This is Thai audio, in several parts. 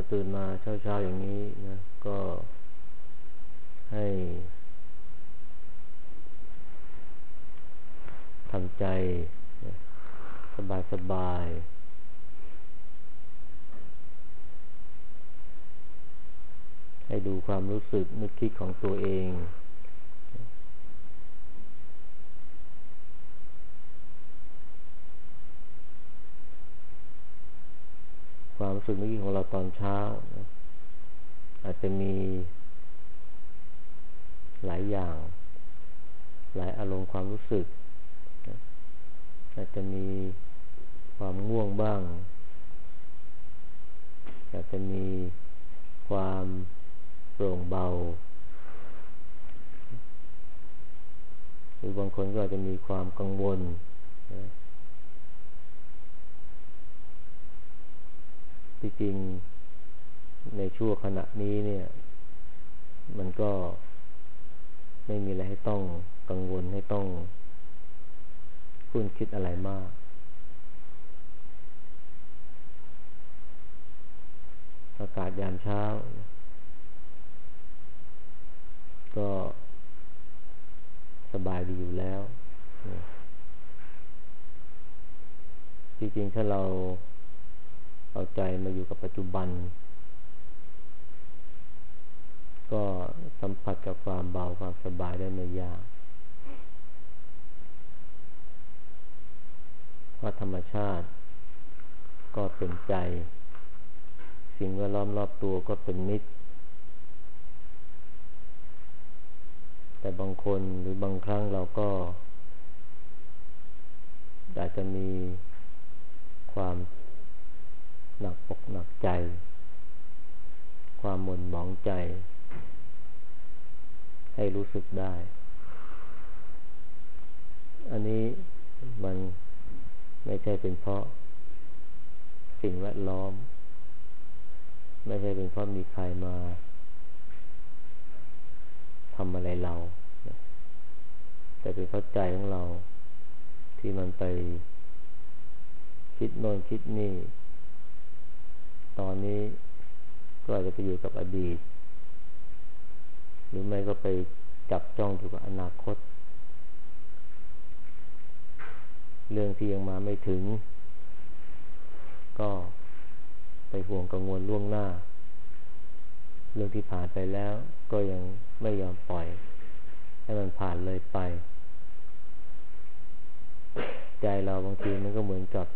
ตื่นมาเช้าๆอย่างนี้นะก็ให้ทำใจสบายๆให้ดูความรู้สึกนึกคิดของตัวเองความรู้สึกนึกคิดของเราตอนเช้าอาจจะมีหลายอย่างหลายอารมณ์ความรู้สึกอาจจะมีความง่วงบ้างอาจจะมีความโปร่งเบาหรือบางคนก็อาจจะมีความกังวลที่จริงในช่วงขณะนี้เนี่ยมันก็ไม่มีอะไรให้ต้องกังวลให้ต้องคุ้นคิดอะไรมากอากาศยามเช้าก็สบายดีอยู่แล้วที่จริงถ้าเราเอาใจมาอยู่กับปัจจุบันก็สัมผัสกับความเบาความสบายได้ไม่ยากเพราะธรรมชาติก็เป็นใจสิ่งแวดล้อมรอบตัวก็เป็นมิตรแต่บางคนหรือบางครั้งเราก็อาจจะมีความหนักอกหนักใจความหม่นหมองใจให้รู้สึกได้อันนี้มันไม่ใช่เป็นเพราะสิ่งแวดล้อมไม่ใช่เป็นเพราะมีใครมาทำอะไรเราแต่เป็นเพราะใจของเราที่มันไปคิดโน่นคิดนี่ตอนนี้ก็อาจจะไปอยู่กับอดีตหรือไม่ก็ไปจับจ้องอยู่กับอนาคตเรื่องที่ยังมาไม่ถึงก็ไปห่วงกังวลล่วงหน้าเรื่องที่ผ่านไปแล้วก็ยังไม่ยอมปล่อยให้มันผ่านเลยไปใจเราบางทีมันก็เหมือนกับ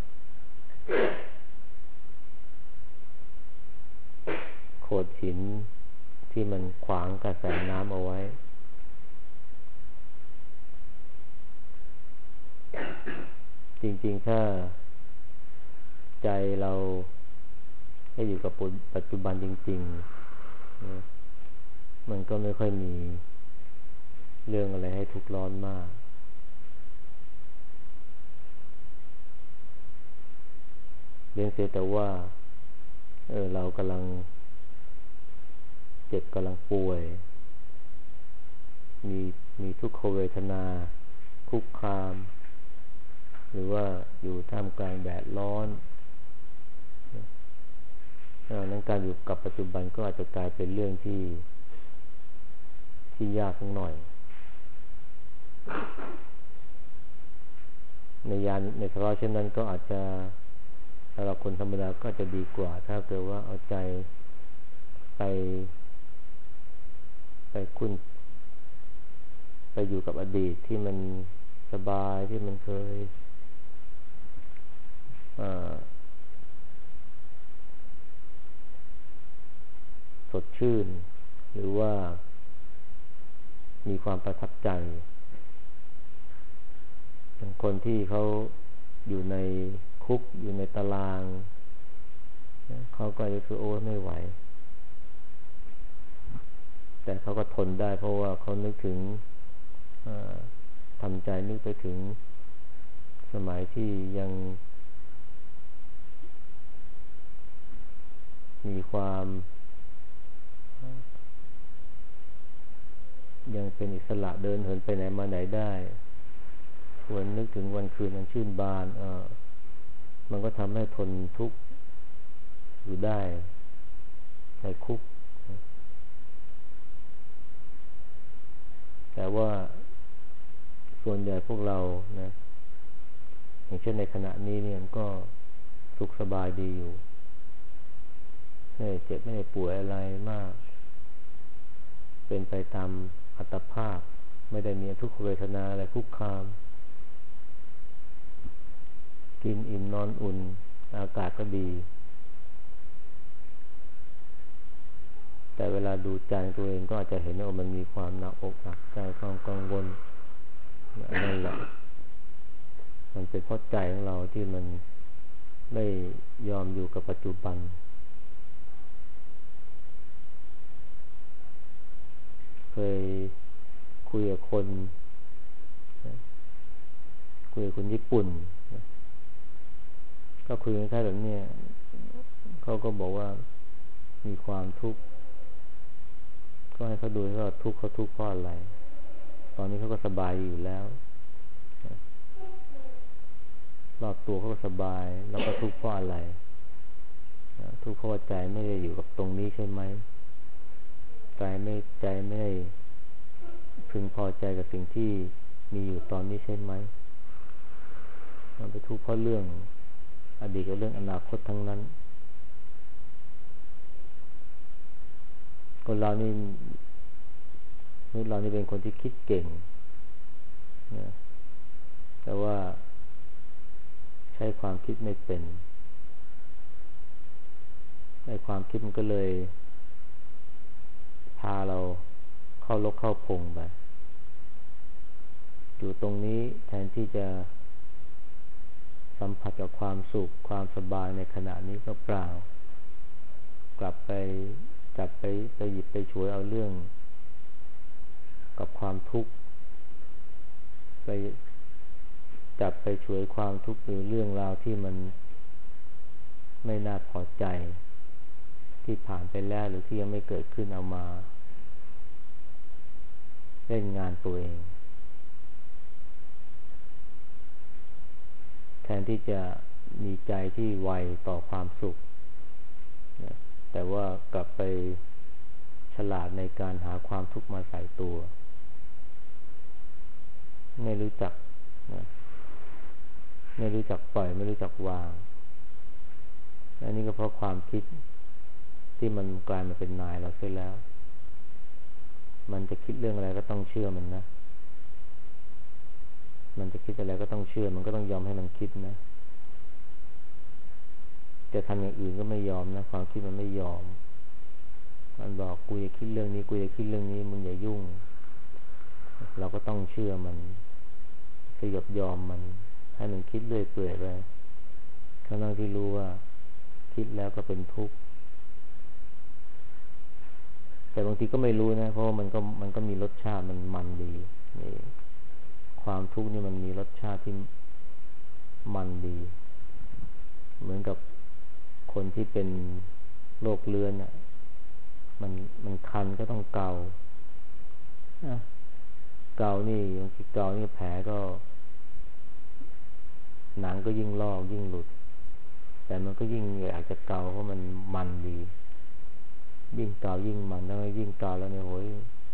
โขดหินที่มันขวางกระแสน้ำเอาไว้จริงๆถ้าใจเราให้อยู่กับปัจจุบันจริงๆมันก็ไม่ค่อยมีเรื่องอะไรให้ทุกข์ร้อนมากเรื่องเสียแต่ว่าเรากำลังเจ็บกำลังป่วยมีทุกขเวทนาคุกคามหรือว่าอยู่ท่ามกลางแดดร้อนนั้นการอยู่กับปัจจุบันก็อาจจะกลายเป็นเรื่องที่ยากหน่อยในภาวะเช่นนั้นก็อาจจะสำหรับคนธรรมดาก็จะดีกว่าถ้าเกิดว่าเอาใจไปคุ้นไปอยู่กับอดีตที่มันสบายที่มันเคยสดชื่นหรือว่ามีความประทับใจอย่างคนที่เขาอยู่ในคุกอยู่ในตารางเขาก็จะคือโอ้ไม่ไหวแต่เขาก็ทนได้เพราะว่าเขานึกถึงทำใจนึกไปถึงสมัยที่ยังมีความยังเป็นอิสระเดินเหินไปไหนมาไหนได้ควรนึกถึงวันคืนนั้นชื่นบานมันก็ทำให้ทนทุกข์อยู่ได้ในคุกแต่ว่าส่วนใหญ่พวกเรานะอย่างเช่นในขณะนี้เนี่ยมันก็สุขสบายดีอยู่ไม่เจ็บไม่ได้ป่วยอะไรมากเป็นไปตามอัตภาพไม่ได้มีทุกขเวทนาอะไรคุกคามกินอิ่มนอนอุ่นอากาศก็ดีแต่เวลาดูใจตัวเองก็อาจจะเห็นว่ามันมีความหนักอกหนักใจความกังวลนั่นแหละมันเป็นเพราะใจของเราที่มันไม่ยอมอยู่กับปัจจุบันเคยคุยกับคนญี่ปุ่นก็คุยกันแค่แบบนี้เขาก็บอกว่ามีความทุกข์ก็ให้เขาดูว่าทุกข์เขาทุกข์เพราะอะไรตอนนี้เขาก็สบายอยู่แล้วรอบตัวเขาก็สบายแล้วก็ทุกข์เพราะอะไรทุกข์เพราะใจไม่ได้อยู่กับตรงนี้ใช่ไหมใจไม่ได้พึงพอใจกับสิ่งที่มีอยู่ตอนนี้ใช่ไหมมันไปทุกข์เพราะเรื่องอดีตกับเรื่องอนาคตทั้งนั้นคนเรานี่เป็นคนที่คิดเก่งนะแต่ว่าใช้ความคิดไม่เป็นในความคิดมันก็เลยพาเราเข้าลกเข้าพงไปอยู่ตรงนี้แทนที่จะสัมผัสกับความสุขความสบายในขณะนี้ก็เปล่ากลับไปจับไปหยิบไปฉวยเอาเรื่องกับความทุกข์ไปจับไปฉวยความทุกข์หรือเรื่องราวที่มันไม่น่าพอใจที่ผ่านไปแล้วหรือที่ยังไม่เกิดขึ้นเอามาเล่นงานตัวเองแทนที่จะมีใจที่ไวต่อความสุขแต่ว่ากลับไปฉลาดในการหาความทุกข์มาใส่ตัวไม่รู้จักปล่อยไม่รู้จักวางอันนี้ก็เพราะความคิดที่มันกลายมาเป็นนายเราเสียแล้วมันจะคิดเรื่องอะไรก็ต้องเชื่อมันนะมันจะคิดอะไรก็ต้องเชื่อมันก็ต้องยอมให้มันคิดนะจะทำอย่างอื่นก็ไม่ยอมนะความคิดมันไม่ยอมมันบอกกูอย่าคิดเรื่องนี้กูอย่าคิดเรื่องนี้มึงอย่ายุ่งเราก็ต้องเชื่อมันสยบยอมมันให้มันคิดเรื่อยเปื่อยไปทั้งที่รู้ว่าคิดแล้วก็เป็นทุกข์แต่บางทีก็ไม่รู้นะเพราะมันก็มีรสชาติมันดีนี่ความทุกข์นี่มันมีรสชาติที่มันดีเหมือนกับคนที่เป็นโรคเรื้อนอ่ะมันคันก็ต้องเกานี่บางทีเกานี่แผลก็หนังก็ยิ่งลอกยิ่งหลุดแต่มันก็ยิ่งอยากจะเกาเพราะมันดียิ่งเกายิ่งมันแล้วยิ่งเกาแล้วเนี่ยโหย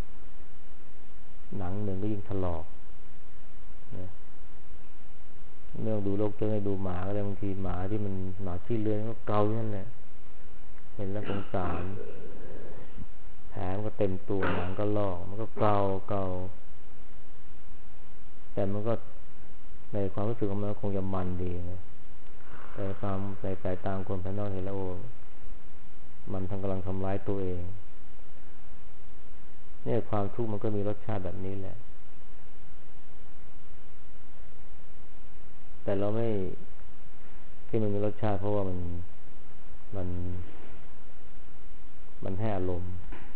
หนังหนึ่งก็ยิ่งถลอกนะเรื่องดูโรคเจอให้ดูหมาก็ได้บางทีหมาที่มันหมาขี้เลื้อนก็เกาอย่างนั้นแหละเห็นแล้วสงสารแผลมันก็เต็มตัวหนังก็ลอกมันก็เกาแต่มันก็ในความรู้สึกของมันคงจะมันดีนะแต่ความในสายตาคนภายนอกเห็นแล้วโอ้มันกำลังทำร้ายตัวเองเนี่ยความทุกข์มันก็มีรสชาติแบบนี้แหละแต่เราไม่ที่มันมีรสชาติเพราะว่ามันให้อารมณ์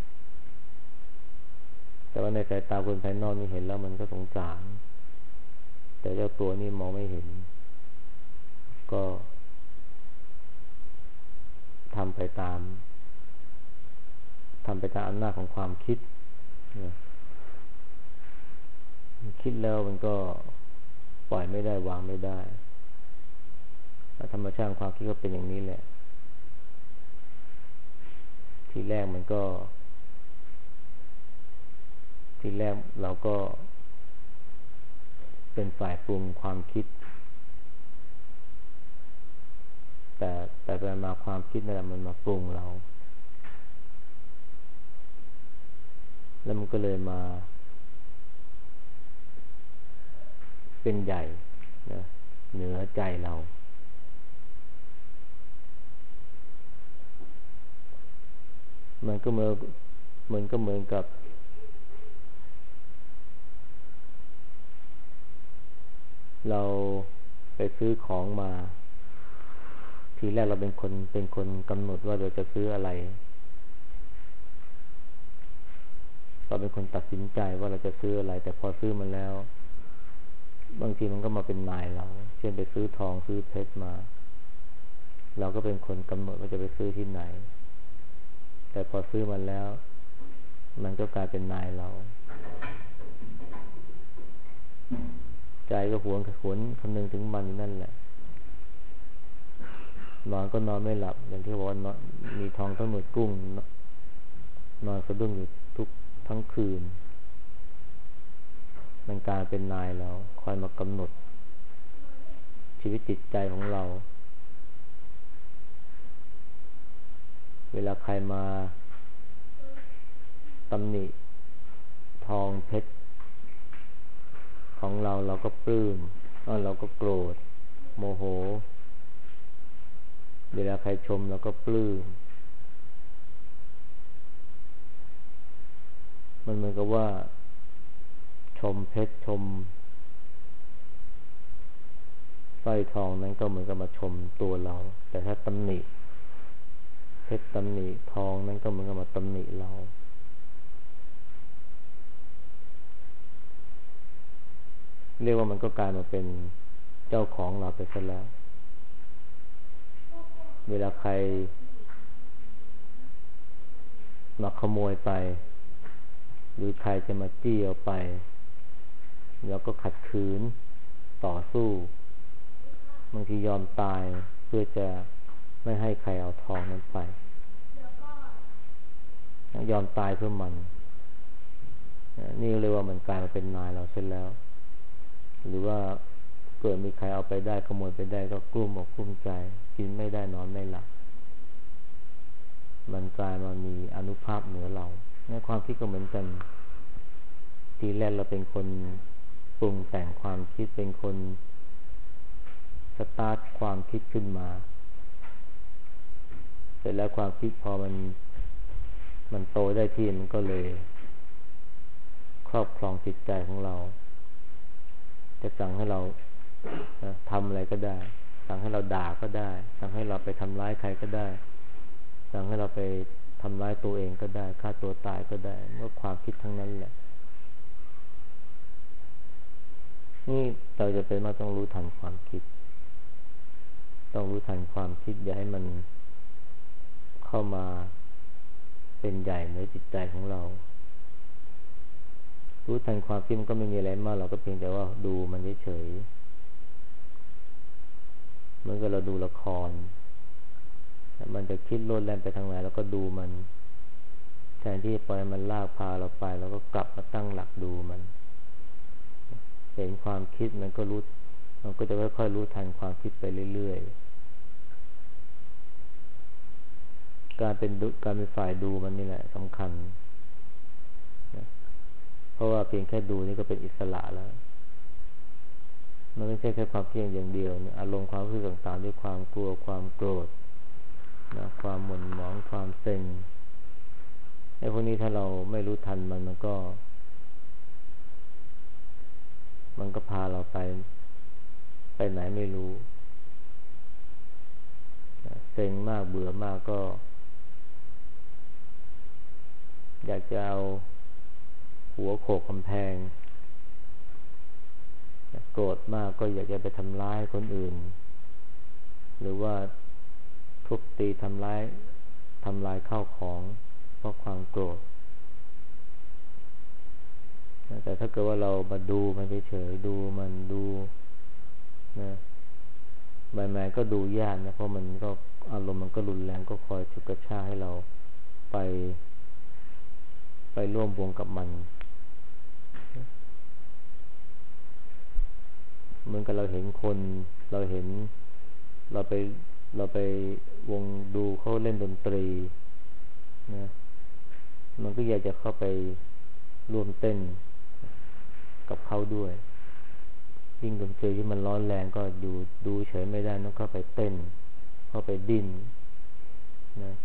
แต่ว่าในสายตาคนภายนอกนี่เห็นแล้วมันก็สงสารแต่เจ้าตัวนี่มองไม่เห็นก็ทำไปตามอำนาจของความคิดคิดแล้วมันก็ปล่อยไม่ได้วางไม่ได้ธรรมชาติความคิดก็เป็นอย่างนี้แหละททีแรกเราก็เป็นฝ่ายปรุงความคิดแต่ไปมาความคิดนั่นแหละมันมาปรุงเราแล้วมันก็เลยมาเป็นใหญ่นะเหนือใจเรามันก็เหมือนกับเราไปซื้อของมาทีแรกเราเป็นคนกำหนดว่าเราจะซื้ออะไรเราเป็นคนตัดสินใจว่าเราจะซื้ออะไรแต่พอซื้อมาแล้วบางทีมันก็มาเป็นนายเราเช่นไปซื้อทองซื้อเพชรมาเราก็เป็นคนกำหนดว่าจะไปซื้อที่ไหนแต่พอซื้อมาแล้วมันก็กลายเป็นนายเราใจก็หวงคำนึงถึงมันนั่นแหละนอนก็นอนไม่หลับอย่างที่บอกว่ามีทองทั้งหมดกุ้งนอนสะดุ้งอยู่ทั้งคืนมันกลายเป็นนายเราคอยมากำหนดชีวิตจิตใจของเราเวลาใครมาตำหนิทองเพชรของเราก็ปลื้มเราก็โกรธโมโหเวลาใครชมเราก็ปลื้มมันเหมือนกับว่าชมเพชรชมสร้อยทองนั้นก็เหมือนกับมาชมตัวเราแต่ถ้าตำหนิเพชรตำหนิทองนั้นก็เหมือนกับมาตำหนิเราเรียกว่ามันก็กลายมาเป็นเจ้าของเราไปซะแล้วเวลาใครมาขโมยไปหรือใครจะมาจี้เอาไปเราก็ขัดขืนต่อสู้บางทียอมตายเพื่อจะไม่ให้ใครเอาทองนั้นไปยอมตายเพื่อมันนี่เรียกว่ามันกลายมาเป็นนายเราเสร็จแล้วหรือว่าเกิดมีใครเอาไปได้ขโมยไปได้ก็กลุ้มอกกลุ้มใจกินไม่ได้นอนไม่หลับมันกลายมามีอานุภาพเหนือเราในความคิดก็เหมือนกันทีแรกเราเป็นคนปรุงแต่งความคิดเป็นคนสตาร์ทความคิดขึ้นมาเสร็จแล้วความคิดพอมันโตได้ที่มันก็เลยครอบครองจิตใจของเราจะสั่งให้เราทำอะไรก็ได้สั่งให้เราด่าก็ได้สั่งให้เราไปทำร้ายใครก็ได้สั่งให้เราไปทำร้ายตัวเองก็ได้ฆ่าตัวตายก็ได้ก็ความคิดทั้งนั้นแหละนี่เราจะเป็นมาต้องรู้ทันความคิดต้องรู้ทันความคิดอย่าให้มันเข้ามาเป็นใหญ่ในจิตใจของเรารู้ทันความคิดมันก็ไม่มีอะไรมากเราก็เพียงแต่ว่าดูมันเฉยๆเหมือนกับเราดูละครมันจะคิดโลดแล่นไปทางไหนเราก็ดูมันแทนที่ปล่อยมันลากพาเราไปเราก็กลับมาตั้งหลักดูมันเห็นความคิดมันก็จะค่อยๆรู้ทันความคิดไปเรื่อยๆการเป็นฝ่ายดูมันนี่แหละสำคัญเพราะว่าเพียงแค่ดูนี่ก็เป็นอิสระแล้วมันไม่ใช่แค่ความคิดอย่างเดียวอารมณ์ความรู้สึกต่างๆด้วยความกลัวความโกรธนะความหม่นหมองความเซ็งไอ้พวกนี้ถ้าเราไม่รู้ทันมันก็พาเราไปไหนไม่รู้เซ็งมากเบื่อมากก็อยากจะเอาหัวโขกกำแพงโกรธมากก็อยากจะไปทำร้ายคนอื่นหรือว่าทุบตีทำร้ายข้าวของเพราะความโกรธแต่ถ้าเกิดว่าเรามาดูมันเฉยๆดูมันดูนะใหม่ๆก็ดูยากนะเพราะมันก็อารมณ์มันก็รุนแรงก็คอยฉุดกระชากให้เราไปไปร่วมวงกับมันเหมือนกับเราเห็นคนเราเห็นเราไปวงดูเขาเล่นดนตรีนะมันก็อยากจะเข้าไปร่วมเต้นกับเขาด้วยยิ่งดนตรีที่มันร้อนแรงก็ดูเฉยไม่ได้ต้องเข้าไปเต้นเข้าไปดิ้นนะ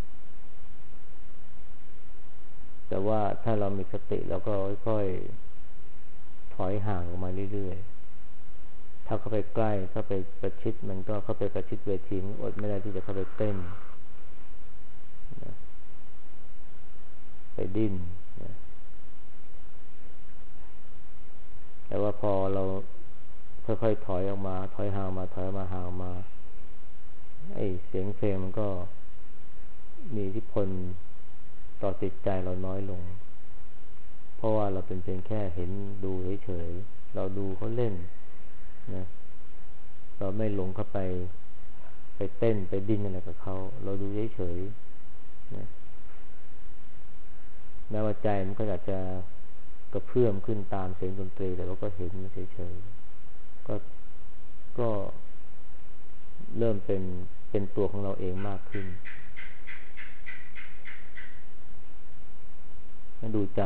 แต่ว่าถ้าเรามีสติเราก็ค่อยๆถอยห่างออกมาเรื่อยๆถ้าเข้าไปใกล้เข้าไปประชิดมันก็เข้าไปประชิดเวทีมันอดไม่ได้ที่จะเข้าไปเต้นนะไปดิ้นนะแต่ว่าพอเราค่อยๆถอยออกมาถอยห่างมาถอยมาห่างมาไอ้เสียงเพลงมันก็มีอิทธิพลต่อจิตใจเราน้อยลงเพราะว่าเราเป็นเพียงแค่เห็นดูเฉยๆเราดูเขาเล่นนะเราไม่หลงเข้าไปเต้นไปดิ้นอะไรกับเขาเราดูเฉยๆนะแม้ว่าใจมันก็อาจจะกระเพื่อมขึ้นตามเสียงดนตรีแต่เราก็เห็นมันเฉยๆก็เริ่มเป็นตัวของเราเองมากขึ้นดูใจ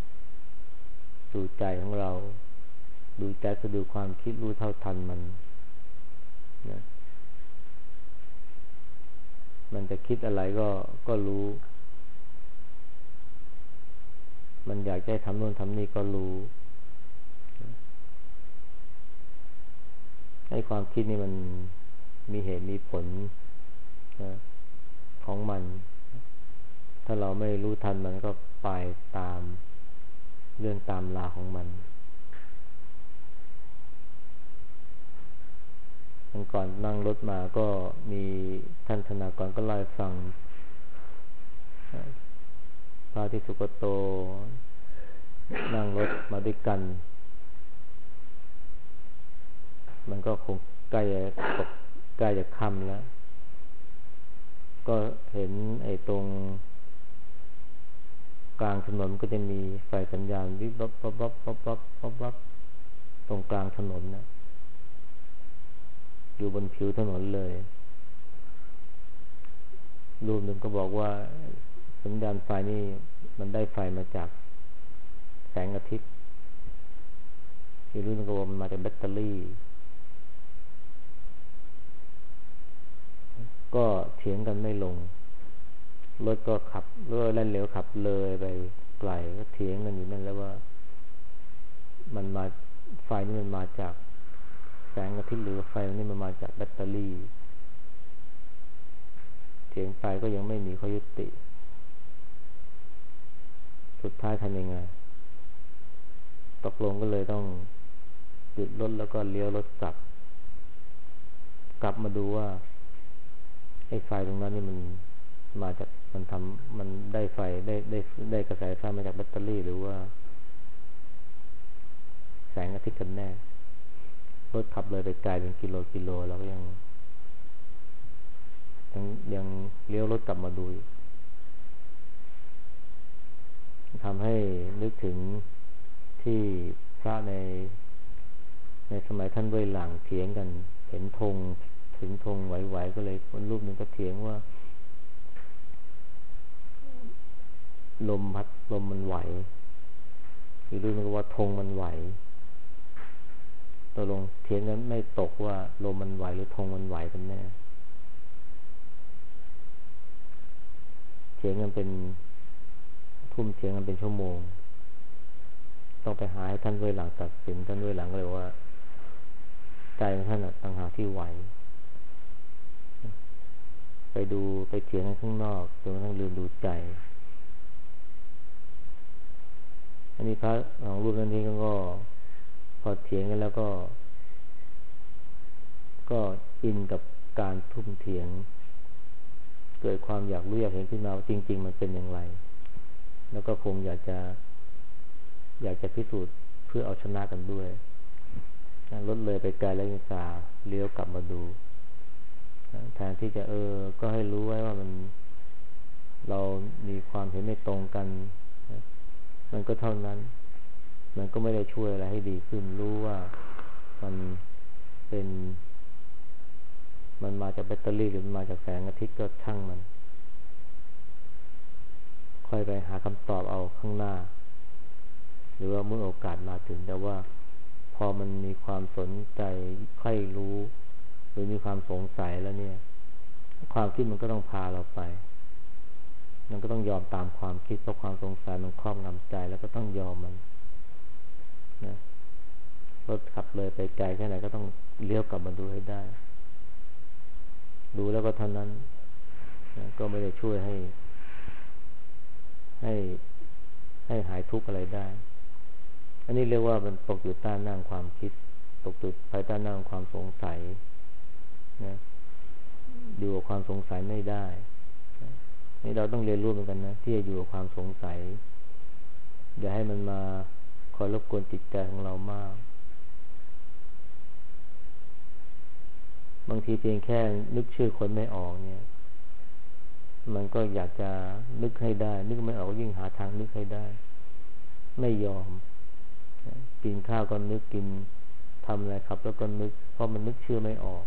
ของเราดูใจก็ดูความคิดรู้เท่าทันมันนะมันจะคิดอะไรก็รู้มันอยากจะทำโน่นทำนี่ก็รู้ให้ความคิดนี่มันมีเหตุมีผลนะของมันถ้าเราไม่รู้ทันมันก็ไปตามเรื่องตามราวของมันวันก่อนนั่งรถมาก็มีท่านธนากรก็เล่าให้ฟังพระที่สุกโตนั่งรถมาด้วยกันมันก็คงใกล้จะค่ำแล้วก็เห็นไอ้ตรงกลางถนนก็จะมีไฟสัญญาณวิบวับวับวับวับวับวับวับตรงกลางถนนนะอยู่บนผิวถนนเลยรูปหนึ่งก็บอกว่าสัญญาณไฟนี่มันได้ไฟมาจากแสงอาทิตย์อีกรูปหนึ่งก็บอกมันมาจากแบตเตอรี่ก็เถียงกันไม่ลงรถก็ขับรถแล่นเร็วขับเลยไปไกลก็เถียงกันอยู่นั่นแล้วว่ามันมาไฟนี่มันมาจากแสงอาทิตย์หรือไฟนี่มันมาจากแบตเตอรี่เถียงไปก็ยังไม่มีข้อยุติสุดท้ายทำยังไงตกลงก็เลยต้องหยุดรถแล้วก็เลี้ยวรถกลับมาดูว่าไอ้ไฟตรงนั้นนี่มันมาจากมันได้ไฟได้กระแสไฟมาจากแบตเตอรี่หรือว่าแสงอาทิตย์กันแน่รถขับเลยไปไกลเป็นกิโลแล้วก็ยังเลี้ยวรถกลับมาดูทำให้นึกถึงที่พระในสมัยท่านเว่ยหลางเถียงกันเห็นธงถึงธงไหวๆก็เลยคนรูปหนึ่งก็เถียงว่าลมมันไหวอีกรูปหนึ่งก็ว่าธงมันไหวตกลงเถียงกันไม่ตกว่าลมมันไหวหรือธงมันไหวกันแน่เถียงกันเป็นเถียงกันเป็นชั่วโมงต้องไปหาให้ท่านเว่ยหลางตัดสินท่านเว่ยหลางก็เลยว่าใจของท่านต่างหากที่ไหวไปเถียงกันข้างนอกจนกระทั่งลืมดูใจอันนี้พระของรูปนั้นนี้ก็พอเถียงกันแล้วก็อินกับการทุ่มเถียงเกิดความอยากรู้อยากเห็นขึ้นมาว่าจริงๆมันเป็นอย่างไรแล้วก็คงอยากจะพิสูจน์เพื่อเอาชนะกันด้วยรถเลยไปไกลแล้วยังเลี้ยวกลับมาดูแทนที่จะก็ให้รู้ไว้ว่าเรามีความเห็นไม่ตรงกันนะมันก็เท่านั้นมันก็ไม่ได้ช่วยอะไรให้ดีขึ้นรู้ว่ามันเป็นมันมาจากแบตเตอรี่หรือมันมาจากแสงอาทิตย์ก็ช่างมันค่อยไปหาคำตอบเอาข้างหน้าหรือว่าเมื่อโอกาสมาถึงแต่ว่าพอมันมีความสนใจใคร่รู้หรือมีความสงสัยแล้วเนี่ยความคิดมันก็ต้องพาเราไปมันก็ต้องยอมตามความคิดเพราะความสงสัยมันครอบงำใจแล้วก็ต้องยอมมันนะรถขับเลยไปไกลแค่ไหนก็ต้องเลี้ยวกลับมาดูให้ได้ดูแล้วก็เท่านั้นนะก็ไม่ได้ช่วยให้หายทุกข์อะไรได้อันนี้เรียกว่ามันตกอยู่ใต้หน้าความคิดตกอยู่ภายใต้หน้าความสงสัยนะอยู่กับความสงสัยไม่ได้นะนี่เราต้องเรียนรู้เหมือนกันนะที่จะอยู่กับความสงสัยอย่าให้มันมาคอยรบกวนจิตใจของเรามากบางทีเพียงแค่นึกชื่อคนไม่ออกเนี่ยมันก็อยากจะนึกให้ได้นึกไม่ออกยิ่งหาทางนึกให้ได้ไม่ยอมกินข้าวก็นึกกินทำอะไรขับแล้วก็นึกเพราะมันนึกชื่อไม่ออก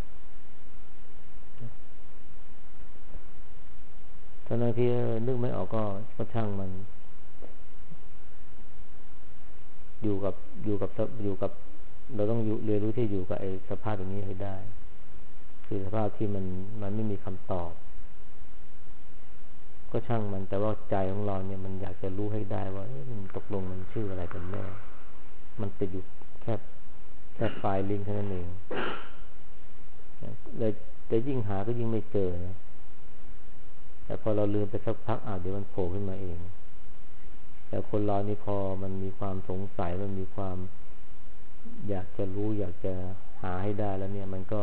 ทั้งที่นึกไม่ออกก็ช่างมันอยู่กับเราต้องเรียนรู้ที่อยู่กับไอ้สภาพอย่างนี้ให้ได้คือสภาพที่มันไม่มีคำตอบก็ช่างมันแต่ว่าใจของเราเนี่ยมันอยากจะรู้ให้ได้ว่ามันตกลงมันชื่ออะไรกันแน่มันติดอยู่แค่ไฟล์ลิงก์แค่นั้นเองเลยแต่ยิ่งหาก็ยิ่งไม่เจอนะแต่พอเราลืมไปสักพักเดี๋ยวมันโผล่ขึ้นมาเองแต่คนเรานี่พอมันมีความสงสัยมันมีความอยากจะรู้อยากจะหาให้ได้แล้วเนี่ยมันก็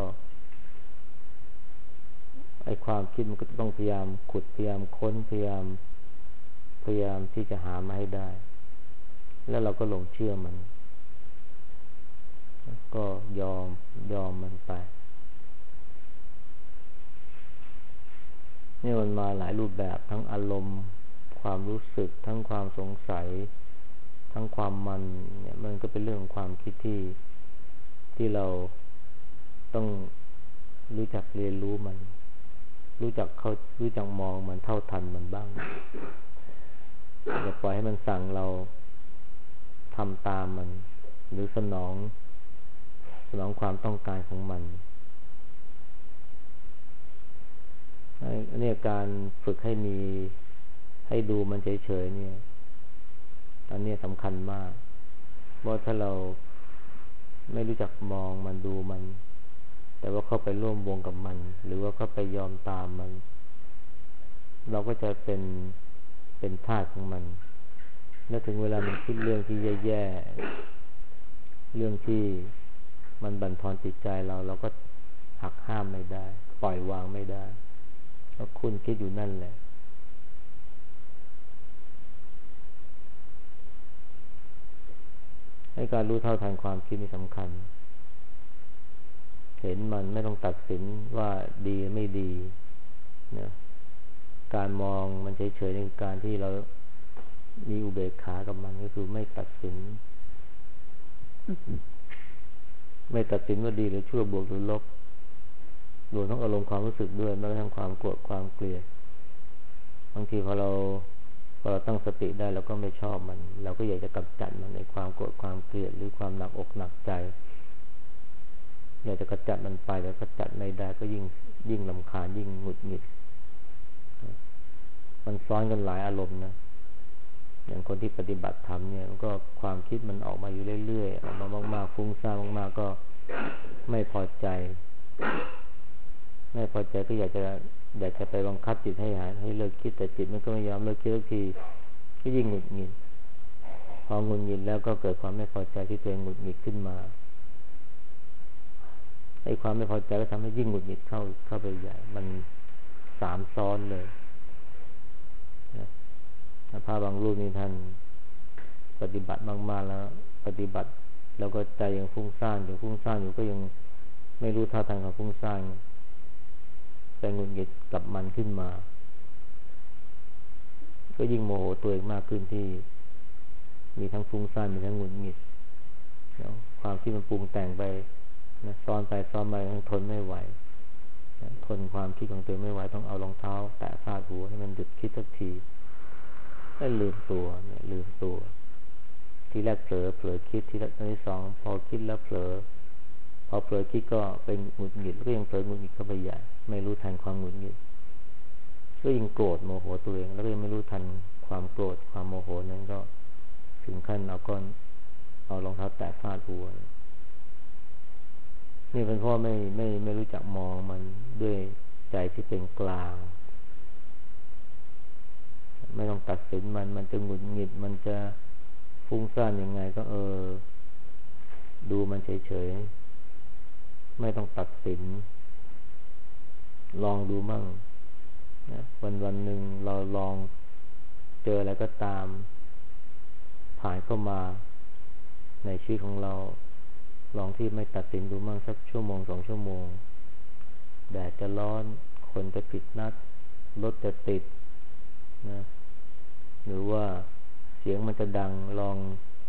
ไอ้ความคิดมันก็ต้องพยายามขุดพยายามค้นพยายามที่จะหามาให้ได้แล้วเราก็หลงเชื่อมันก็ยอมมันไปนี่มันมาหลายรูปแบบทั้งอารมณ์ความรู้สึกทั้งความสงสัยทั้งความมันเนี่ยมันก็เป็นเรื่องของความคิดที่เราต้องรู้จักเรียนรู้มันรู้จักมองมันเท่าทันมันบ้างอย่าปล่อยให้มันสั่งเราทำตามมันหรือสนองความต้องการของมันอันนี้การฝึกให้ดูมันเฉยๆเนี่ยอันนี้สำคัญมากเพราะถ้าเราไม่รู้จักมองมันดูมันแต่ว่าเข้าไปร่วมวงกับมันหรือว่าเข้าไปยอมตามมันเราก็จะเป็นทาสของมันและถึงเวลามันคิดเรื่องที่แย่ๆเรื่องที่มันบั่นทอนจิตใจเราก็หักห้ามไม่ได้ปล่อยวางไม่ได้ก็คุณคิดอยู่นั่นแหละให้การรู้เท่าทันความคิดนี่สำคัญเห็นมันไม่ต้องตัดสินว่าดีไม่ดีนะการมองมันเฉยๆในการที่เรามีอุเบกขากับมันก็คือไม่ตัดสิน ไม่ตัดสินว่าดีหรือชั่วบวกหรือลบรวมทั้งอารมณ์ความรู้สึกด้วยแม้กระทั่งความโกรธความเกลียดบางทีพอเราตั้งสติได้เราก็ไม่ชอบมันเราก็อยากจะกำจัดมันในความโกรธความเกลียดหรือความหนักอกหนักใจอยากจะกำจัดมันไปแต่กำจัดไม่ได้ก็ยิ่งรำคาญยิ่งหงุดหงิดมันซ้อนกันหลายอารมณ์นะอย่างคนที่ปฏิบัติธรรมเนี่ยมันก็ความคิดมันออกมาอยู่เรื่อยๆออกมามากๆฟุ้งซ่านมากๆก็ไม่พอใจก็อยากจะไปบังคับจิตให้เลิกคิดแต่จิตมันก็ไม่ยอมเลิกคิดสักทีก็ยิ่งหงุดหงิดพอหงุดหงิดแล้วก็เกิดความไม่พอใจที่ตัวเองหงุดหงิดขึ้นมาไอ้ความไม่พอใจก็ทำให้ยิ่งหงุดหงิดเข้าไปใหญ่มันสามซ้อนเลยพระบางรูปนี้ท่านปฏิบัติมากๆแล้วปฏิบัติแล้วก็ใจยังฟุ้งซ่านอยู่ก็ยังไม่รู้ท่าทางของฟุ้งซ่านแต่หงุดหงิดกับมันขึ้นมาก็ยิ่งโมโหตัวเองมากขึ้นที่มีทั้งฟุ้งซ่านมีทั้งหงุดหงิดแล้วความที่มันปรุงแต่งไปนะซ้อนไปซ้อนมาทั้งทนไม่ไหวนะทนความคิดของตัวไม่ไหวต้องเอารองเท้าแตะฟาดหัวให้มันหยุดคิดสักทีได้ลืมตัวนะลืมตัวทีแรกเผลอคิดทีละที่สองพอคิดแล้วเผลอพอเผลอคิดก็เป็นหงุดหงิดก็ยังเผลอหงุดหงิดเข้าไปใหญ่ไม่รู้ทันความหงุดหงิดก็ยิ่งโกรธโมโหตัวเองแล้วก็ยังไม่รู้ทันความโกรธความโมโหนั้นก็ถึงขั้นเอารองเท้าแตะฟาดหัวนี่เป็นเพราะไม่รู้จักมองมันด้วยใจที่เป็นกลางไม่ต้องตัดสินมันจะหงุดหงิดมันจะฟุ้งซ่านยังไงก็ดูมันเฉยๆไม่ต้องตัดสินลองดูมั่งนะวันหนึ่งเราลองเจออะไรก็ตามผ่านเข้ามาในชีวิตของเราลองที่ไม่ตัดสินดูมั่งสักชั่วโมง2 ชั่วโมงแดดจะร้อนคนจะผิดนัดรถจะติดนะหรือว่าเสียงมันจะดังลอง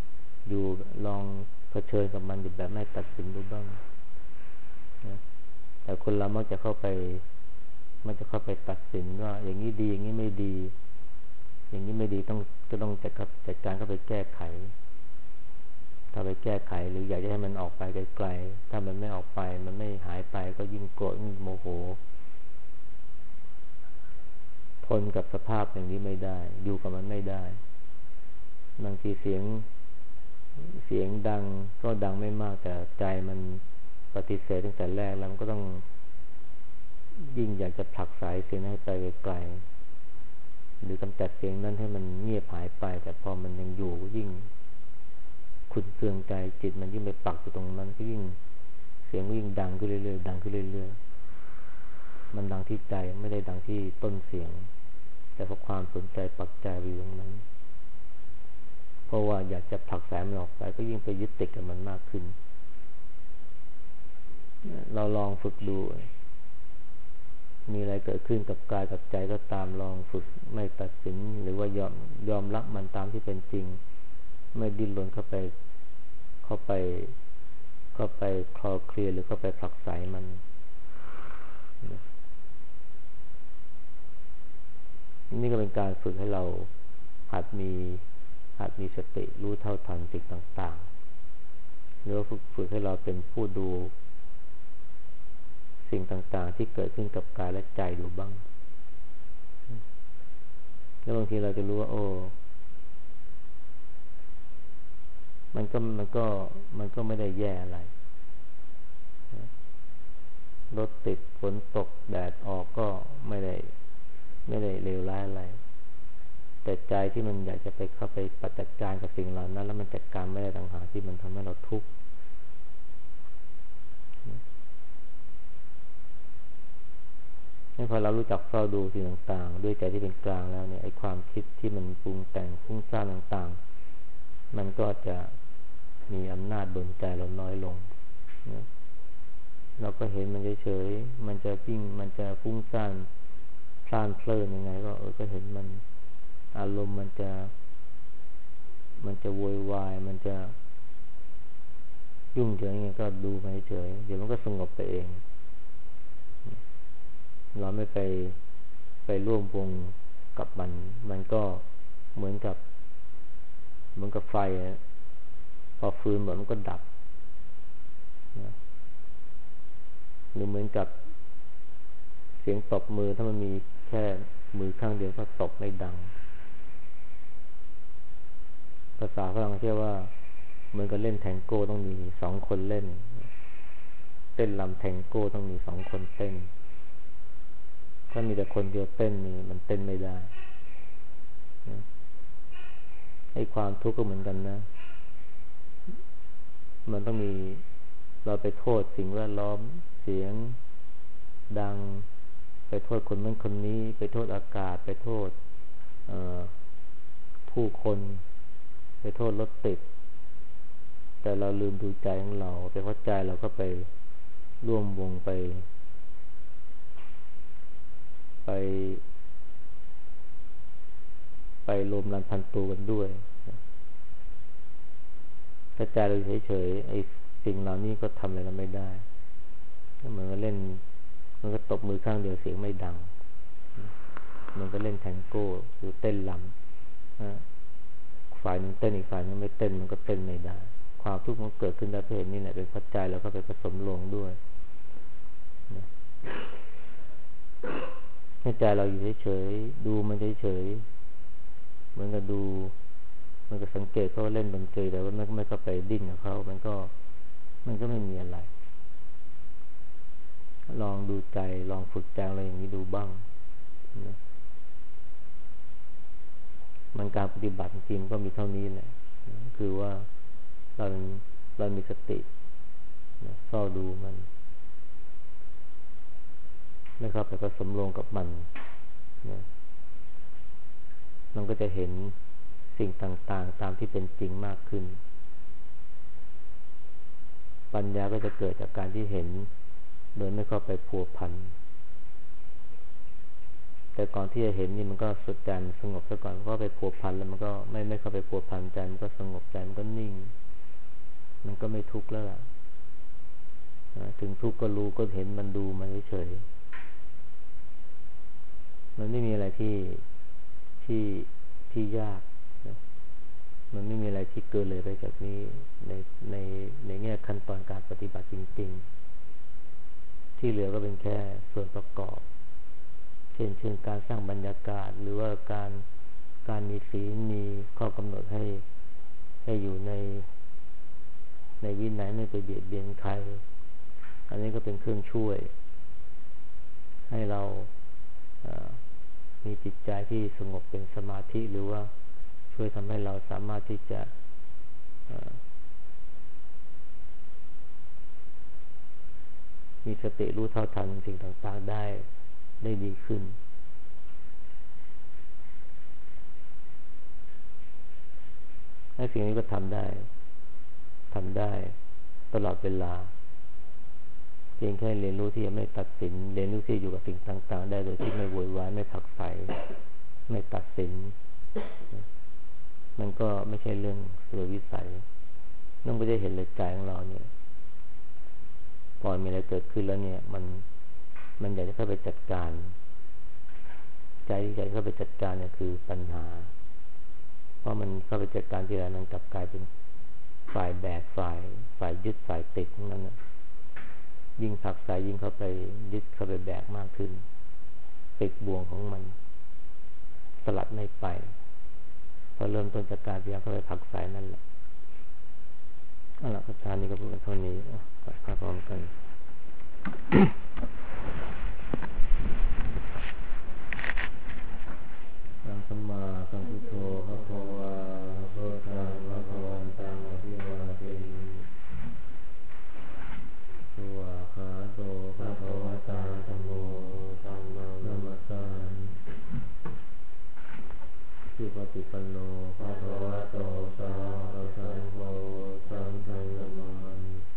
เผชิญกับมันอยู่แบบไม่ตัดสินดูบ้างนะแต่คนเรามักจะเข้าไปตัดสินว่าอย่างนี้ดีอย่างนี้ไม่ดีอย่างนี้ไม่ดีก็ต้องจัดการเข้าไปแก้ไขถ้าไปแก้ไขหรืออยากจะให้มันออกไปไกลๆถ้ามันไม่ออกไปมันไม่หายไปก็ยิ่งโกรธยิ่งโมโหทนกับสภาพอย่างนี้ไม่ได้อยู่กับมันไม่ได้บางทีเสียงดังก็ดังไม่มากแต่ใจมันปฏิเสธตั้งแต่แรกแล้วมันก็ต้องยิ่งอยากจะผลักสายเสียงให้ไปไกลหรือกำจัดเสียงนั้นให้มันเงียบหายไปแต่พอมันยังอยู่ยิ่งขุ่นเคืองใจจิตมันยิ่งไปปักอยู่ตรงนั้นก็ยิ่งเสียงยิ่งดังขึ้นเรื่อยๆดังขึ้นเรื่อยๆมันดังที่ใจไม่ได้ดังที่ต้นเสียงแต่เพราะความสนใจปักใจอยู่ตรงนั้นเพราะว่าอยากจะผลักสายมันออกไปก็ยิ่งไปยึดติดกับมันมากขึ้นเราลองฝึกดูมีอะไรเกิดขึ้นกับกายกับใจก็ตามลองฝึกไม่ตัดสินหรือว่ายอมรับมันตามที่เป็นจริงไม่ดิ้นรนเข้าไปคลอเคลียร์หรือเข้าไปผลักไสมันนี่ก็เป็นการฝึกให้เราหัดมีสติรู้เท่าทันสิ่งต่างๆหรือว่าฝึกให้เราเป็นผู้ดูสิ่งต่างๆที่เกิดขึ้นกับกายและใจดูบ้างแล้วบางทีเราจะรู้ว่ามันก็ไม่ได้แย่อะไรรถติดฝนตกแดดออกก็ไม่ได้เลวร้ายอะไรแต่ใจที่มันอยากจะไปเข้าไปปฏิบัติการกับสิ่งเหล่านั้นแล้วมันจัดการไม่ได้ต่างหากที่มันทำให้เราทุกข์พอเรารู้จักเฝ้าดูสิ่งต่างๆด้วยใจที่เป็นกลางแล้วเนี่ยไอ้ความคิดที่มันปรุงแต่งฟุ้งซ่านต่างๆมันก็จะมีอำนาจบนใจเราน้อยลงนะเราก็เห็นมันเฉยๆมันจะฟุ้งซ่านพล่านเพลินยังไงก็เห็นมันอารมณ์มันจะโวยวายมันจะยุ่งเหยิงยังไงก็ดูไปเฉยเดี๋ยวมันก็สงบไปเองเราไม่ไปร่วมวงกับมันก็เหมือนกับไฟพอฟืนหมดมันก็ดับนะหรือเหมือนกับเสียงตบมือถ้ามันมีแค่มือข้างเดียวก็ตบไม่ดังภาษาฝรั่งเรียกว่าเหมือนกับเล่นแทงโก้ต้องมี2 คนเล่นเต้นรำแทงโก้ต้องมี2 คนเต้นถ้ามีแต่คนเดียวเต้นนี่มันเต้นไม่ได้ให้ความทุกข์ก็เหมือนกันนะมันต้องมีเราไปโทษสิ่งแวดล้อมเสียงดังไปโทษคนนั้นคนนี้ไปโทษอากาศไปโทษผู้คนไปโทษรถติดแต่เราลืมดูใจของเราไปเพราะใจเราก็ไปร่วมวงไปไปรวมรันพันตูกันด้วยถ้าใจเราเฉยๆไอ้สิ่งเหล่านี้ก็ทำอะไรเราไม่ได้เหมือนกับเล่นมันก็ตบมือข้างเดียวเสียงไม่ดังมันก็เล่นแทงโก้หรือเต้นลำฝ่ายหนึ่งเต้นอีกฝ่ายนึงไม่เต้นมันก็เต้นไม่ได้ความทุกข์มันเกิดขึ้นได้เพราะเหตุนี้แหละเป็นปัจจัยแล้วก็ไปผสมลงด้วยให้ใจเราอยู่เฉยๆดูมันเฉยๆเหมือนกับดูมันก็สังเกตเขาเล่นดนตรีแต่ว่าไม่เข้าไปดิ้นกับเขามันก็ไม่มีอะไรลองดูใจลองฝึกใจอะไรอย่างนี้ดูบ้างนะมันการปฏิบัติจริงก็มีเท่านี้แหละคือว่าเรามีสตินะเฝ้าดูมันไม่เข้าไปผสมลงกับมันนะมันก็จะเห็นสิ่งต่างๆตามที่เป็นจริงมากขึ้นปัญญาก็จะเกิดจากการที่เห็นโดยไม่เข้าไปพัวพันแต่ก่อนที่จะเห็นนี่มันก็สุดใจสงบซะก่อนก็ไปพัวพันแล้วมันก็ไม่เข้าไปพัวพันใจมันก็สงบใจมันก็นิ่งมันก็ไม่ทุกข์แล้วล่ะถึงทุกข์ก็รู้ก็เห็นมันดูมันเฉยๆมันไม่มีอะไรที่ยากมันไม่มีอะไรที่เกินเลยไปจากนี้ในแง่ขั้นตอนการปฏิบัติจริงๆที่เหลือก็เป็นแค่ส่วนประกอบเช่นการสร้างบรรยากาศหรือว่าการมีศีลมีข้อกำหนดให้อยู่ในวินัยไม่ไปเบียดเบียนใครอันนี้ก็เป็นเครื่องช่วยให้เรามีจิตใจที่สงบเป็นสมาธิหรือว่าช่วยทำให้เราสามารถที่จะมีสติรู้เท่าทันสิ่งต่างๆได้ดีขึ้นให้สิ่งนี้ก็ทำได้ตลอดเวลาเพียงแค่เรียนรู้ที่จะไม่ตัดสินเรียนรู้ที่อยู่กับสิ่งต่างๆได้โดยที่ไม่โวยวายไม่ผักใส่ไม่ตัดสินมันก็ไม่ใช่เรื่องสุดวิสัยนั่นก็จะเห็นเลยใจของเราเนี่ยพอมีอะไรเกิดขึ้นแล้วเนี่ยมันอยากจะเข้าไปจัดการใจที่อยากเข้าไปจัดการเนี่ยคือปัญหาเพราะมันเข้าไปจัดการทีไรมันกลับกลายเป็นฝ่ายแบกฝ่ายยึดฝ่ายติดทั้งนั้นนะยิ่งผักใส่ยิ่งเข้าไปยึดเข้าไปแบกมากขึ้นติดบ่วงของมันสลัดไม่ไปพอเริ่มต้นจากการพยายามเข้าไปผักใส่นั่นแหละเอาล่ะอาจารย์นี่ก็พูดกันเท่านี้พร้อมกันสัมมาสัมพุทโธภควาพุทธังภควันตังอภิวาเทมิสุวาคาโตภควตาธัมโมธัมมังนัมมัสสามิสุปฏิปันโนภควโตสาวกสังโฆสังฆังนามามิ